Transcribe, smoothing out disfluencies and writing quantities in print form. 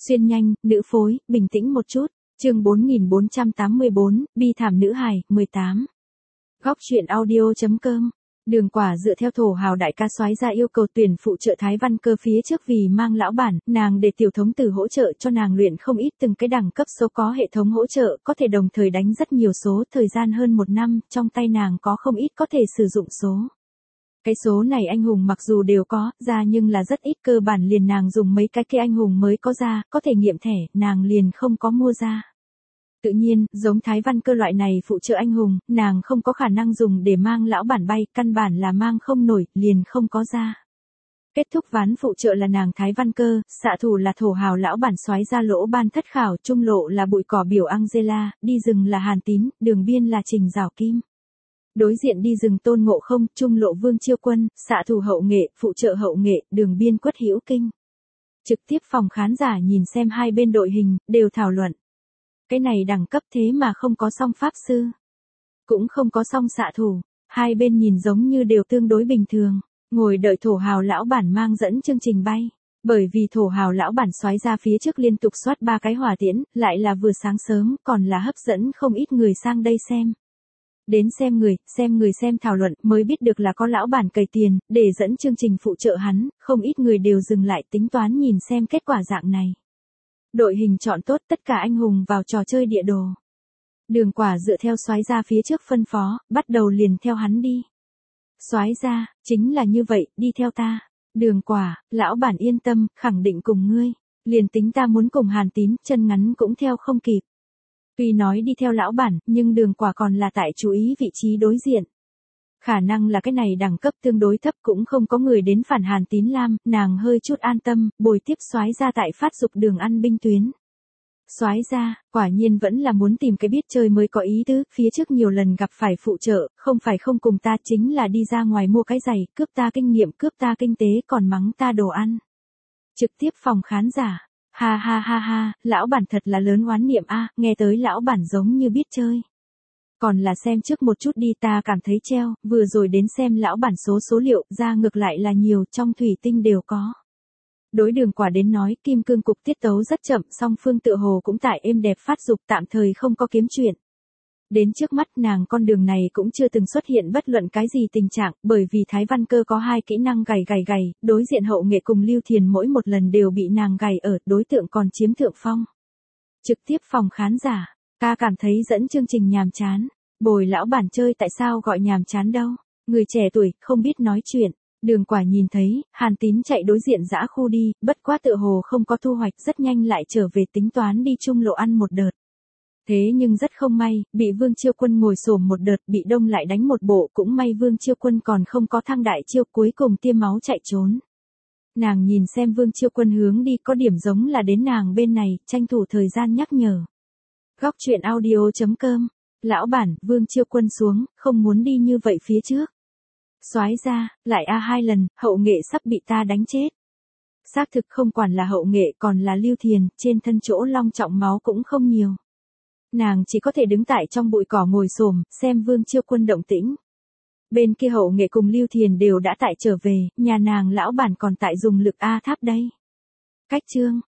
Xuyên nhanh, nữ phối, bình tĩnh một chút. Chương 4484, bi thảm nữ hài, 18. Góc truyện audio.com. Đường Quả dựa theo thổ hào đại ca soái ra yêu cầu tuyển phụ trợ Thái Văn Cơ phía trước vì mang lão bản, nàng để tiểu thống tử hỗ trợ cho nàng luyện không ít từng cái đẳng cấp số có hệ thống hỗ trợ, có thể đồng thời đánh rất nhiều số, thời gian hơn 1 năm, trong tay nàng có không ít có thể sử dụng số. Cái số này anh hùng mặc dù đều có ra nhưng là rất ít, cơ bản liền nàng dùng mấy cái kia anh hùng mới có ra, có thể nghiệm thẻ, nàng liền không có mua ra. Tự nhiên, giống Thái Văn Cơ loại này phụ trợ anh hùng, nàng không có khả năng dùng để mang lão bản bay, căn bản là mang không nổi, liền không có ra. Kết thúc ván phụ trợ là nàng Thái Văn Cơ, xạ thủ là thổ hào lão bản soái ra Lỗ Ban Thất Khảo, trung lộ là bụi cỏ biểu Angela, đi rừng là Hàn Tín, đường biên là Trình Giảo Kim. Đối diện đi rừng Tôn Ngộ Không, trung lộ Vương Chiêu Quân, xạ thủ Hậu Nghệ, phụ trợ Hậu Nghệ, đường biên Quất Hữu Kinh. Trực tiếp phòng khán giả nhìn xem hai bên đội hình, đều thảo luận. Cái này đẳng cấp thế mà không có song pháp sư, cũng không có song xạ thủ, hai bên nhìn giống như đều tương đối bình thường, ngồi đợi thổ hào lão bản mang dẫn chương trình bay. Bởi vì thổ hào lão bản soái ra phía trước liên tục soát 3 cái hỏa tiễn, lại là vừa sáng sớm, còn là hấp dẫn không ít người sang đây xem. Đến xem người xem thảo luận mới biết được là có lão bản cày tiền, để dẫn chương trình phụ trợ hắn, không ít người đều dừng lại tính toán nhìn xem kết quả dạng này. Đội hình chọn tốt, tất cả anh hùng vào trò chơi địa đồ. Đường Quả dựa theo soái ra phía trước phân phó, bắt đầu liền theo hắn đi. Soái ra, chính là như vậy, đi theo ta. Đường Quả, lão bản yên tâm, khẳng định cùng ngươi. Liền tính ta muốn cùng Hàn Tín, chân ngắn cũng theo không kịp. Tuy nói đi theo lão bản, nhưng Đường Quả còn là tại chú ý vị trí đối diện. Khả năng là cái này đẳng cấp tương đối thấp, cũng không có người đến phản Hàn Tín Lam, nàng hơi chút an tâm, bồi tiếp soái ra tại phát dục đường ăn binh tuyến. Soái ra, quả nhiên vẫn là muốn tìm cái biết chơi mới có ý tứ, phía trước nhiều lần gặp phải phụ trợ, không phải không cùng ta, chính là đi ra ngoài mua cái giày, cướp ta kinh nghiệm, cướp ta kinh tế, còn mắng ta đồ ăn. Trực tiếp phòng khán giả. Ha ha ha ha, lão bản thật là lớn oán niệm a, nghe tới lão bản giống như biết chơi. Còn là xem trước một chút đi, ta cảm thấy treo, vừa rồi đến xem lão bản số liệu, ra ngược lại là nhiều, trong thủy tinh đều có. Đối Đường Quả đến nói, kim cương cục tiết tấu rất chậm, song phương tựa hồ cũng tại êm đẹp phát dục, tạm thời không có kiếm chuyện. Đến trước mắt nàng con đường này cũng chưa từng xuất hiện bất luận cái gì tình trạng, bởi vì Thái Văn Cơ có 2 kỹ năng gầy, đối diện Hậu Nghệ cùng Lưu Thiền mỗi một lần đều bị nàng gầy ở, đối tượng còn chiếm thượng phong. Trực tiếp phòng khán giả, ca cảm thấy dẫn chương trình nhàm chán, bồi lão bản chơi tại sao gọi nhàm chán đâu, người trẻ tuổi, không biết nói chuyện. Đường Quả nhìn thấy, Hàn Tín chạy đối diện dã khu đi, bất quá tựa hồ không có thu hoạch, rất nhanh lại trở về tính toán đi trung lộ ăn một đợt. Thế nhưng rất không may, bị Vương Chiêu Quân ngồi xổm một đợt, bị đông lại đánh một bộ, cũng may Vương Chiêu Quân còn không có thăng đại chiêu, cuối cùng tiêm máu chạy trốn. Nàng nhìn xem Vương Chiêu Quân hướng đi, có điểm giống là đến nàng bên này, tranh thủ thời gian nhắc nhở. Góc truyện audio.com. Lão bản, Vương Chiêu Quân xuống, không muốn đi như vậy phía trước. Soái ra, lại 2 lần, Hậu Nghệ sắp bị ta đánh chết. Xác thực không quản là Hậu Nghệ còn là Lưu Thiền, trên thân chỗ long trọng máu cũng không nhiều. Nàng chỉ có thể đứng tại trong bụi cỏ ngồi xổm, xem Vương Chiêu Quân động tĩnh. Bên kia Hậu Nghệ cùng Lưu Thiền đều đã tại trở về, nhà nàng lão bản còn tại dùng lực A tháp đây. Cách chương.